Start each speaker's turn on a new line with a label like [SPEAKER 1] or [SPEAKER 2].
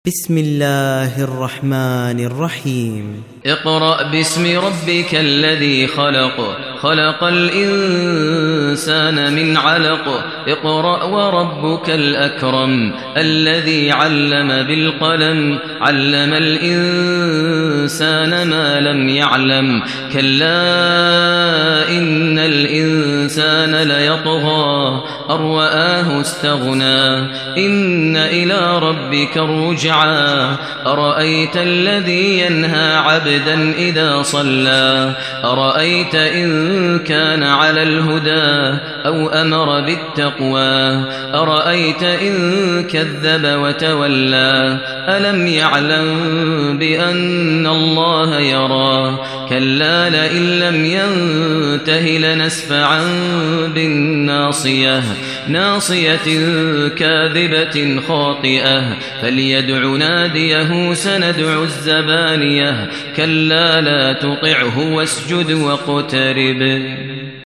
[SPEAKER 1] بسم الله الرحمن الرحيم
[SPEAKER 2] اقرأ باسم ربك الذي خلق خلق الإنسان من علق اقرأ وربك الأكرم الذي علم بالقلم علم الإنسان ما لم يعلم كلا إن الإنسان ليطغى أن رآه استغنى إن إلى ربك الرجعى أرأيت الذي ينهى عبدا إذا صلى أرأيت إن كان على الهدى أو أمر بالتقوى أرأيت إن كذب وتولى ألم يعلم بأن الله يرى كلا لئن لم ينته لنسفعا بالناصية ناصية كاذبة خاطئة فليدع ناديه سندع الزبانية كلا لا تطعه واسجد واقترب